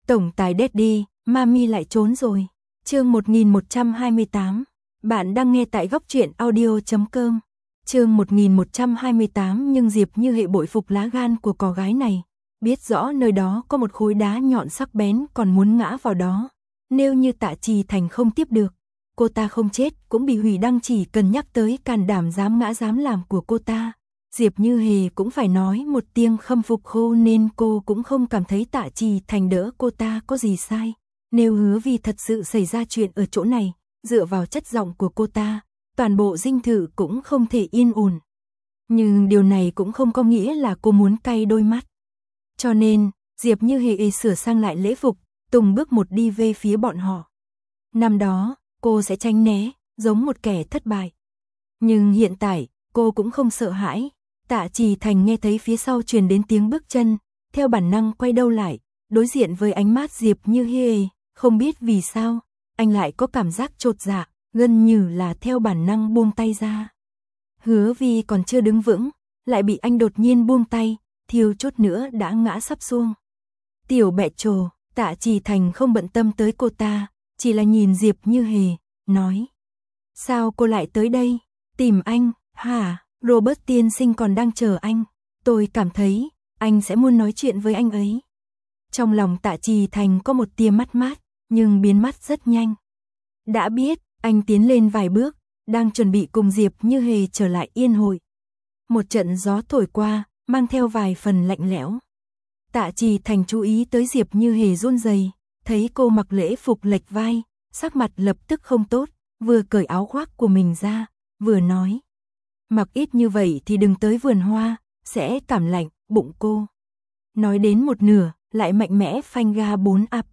Tổng tài Daddy, Mami lại trốn rồi. Chương 1128. Bạn đang nghe tại góc truyện audio.com. Chương 1128. Nhưng Diệp Như Hệ bội phục lá gan của cò gái này, biết rõ nơi đó có một khối đá nhọn sắc bén còn muốn ngã vào đó. Nếu như Tạ Trì Thành không tiếp được, cô ta không chết cũng bị hủy đăng. Chỉ cần nhắc tới can đảm dám ngã dám làm của cô ta, Diệp Như Hề cũng phải nói một tiếng khâm phục khô, nên cô cũng không cảm thấy Tạ Trì Thành đỡ cô ta có gì sai. Nếu Hứa Vi thật sự xảy ra chuyện ở chỗ này, dựa vào chất giọng của cô ta, toàn bộ dinh thự cũng không thể yên ổn. Nhưng điều này cũng không có nghĩa là cô muốn cay đôi mắt. Cho nên, Diệp Như Hề sửa sang lại lễ phục, từng bước một đi về phía bọn họ. Năm đó, cô sẽ tránh né, giống một kẻ thất bại. Nhưng hiện tại, cô cũng không sợ hãi. Tạ Trì Thành nghe thấy phía sau truyền đến tiếng bước chân, theo bản năng quay đầu lại, đối diện với ánh mắt Diệp Như Hề. Không biết vì sao, anh lại có cảm giác chột dạ, gần như là theo bản năng buông tay ra. Hứa Vi còn chưa đứng vững, lại bị anh đột nhiên buông tay, thiếu chút nữa đã ngã sắp xuông. Tiểu bẹ trồ, Tạ Trì Thành không bận tâm tới cô ta, chỉ là nhìn Diệp Như Hề, nói: sao cô lại tới đây? Tìm anh, hả? Robert tiên sinh còn đang chờ anh. Tôi cảm thấy, anh sẽ muốn nói chuyện với anh ấy. Trong lòng Tạ Trì Thành có một tia mất mát, nhưng biến mất rất nhanh. Đã biết, anh tiến lên vài bước, đang chuẩn bị cùng Diệp Như Hề trở lại yên hội. Một trận gió thổi qua, mang theo vài phần lạnh lẽo. Tạ Trì Thành chú ý tới Diệp Như Hề run rẩy, thấy cô mặc lễ phục lệch vai, sắc mặt lập tức không tốt, vừa cởi áo khoác của mình ra, vừa nói: mặc ít như vậy thì đừng tới vườn hoa, sẽ cảm lạnh bụng cô. Nói đến một nửa, lại mạnh mẽ phanh ga 4 AP.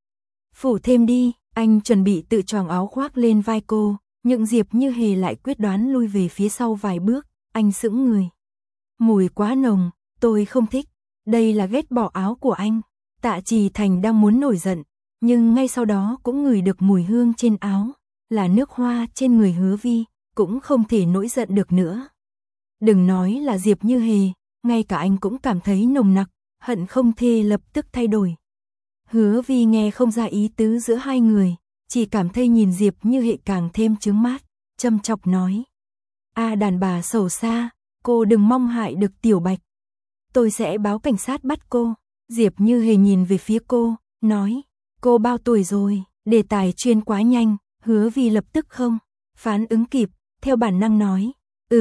Phủ thêm đi, anh chuẩn bị tự choàng áo khoác lên vai cô, nhưng Diệp Như Hề lại quyết đoán lui về phía sau vài bước, anh sững người. Mùi quá nồng, tôi không thích, đây là ghét bỏ áo của anh. Tạ Trì Thành đang muốn nổi giận, nhưng ngay sau đó cũng ngửi được mùi hương trên áo, là nước hoa trên người Hứa Vi, cũng không thể nổi giận được nữa. Đừng nói là Diệp Như Hề, ngay cả anh cũng cảm thấy nồng nặc, hận không thể lập tức thay đổi. Hứa Vi nghe không ra ý tứ giữa hai người, chỉ cảm thấy nhìn Diệp Như Hệ càng thêm chướng mắt, châm chọc nói: đàn bà xấu xa, cô đừng mong hại được Tiểu Bạch. Tôi sẽ báo cảnh sát bắt cô. Diệp Như Hề nhìn về phía cô, nói: cô bao tuổi rồi? Đề tài chuyên quá nhanh, Hứa Vi lập tức không phản ứng kịp, theo bản năng nói: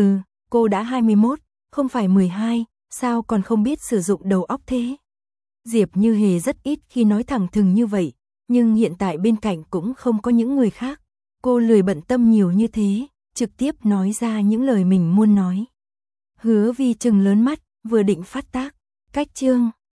cô đã 21, không phải 12, sao còn không biết sử dụng đầu óc thế? Diệp Như Hề rất ít khi nói thẳng thừng như vậy, nhưng hiện tại bên cạnh cũng không có những người khác. Cô lười bận tâm nhiều như thế, trực tiếp nói ra những lời mình muốn nói. Hứa Vi trừng lớn mắt, vừa định phát tác, cách chương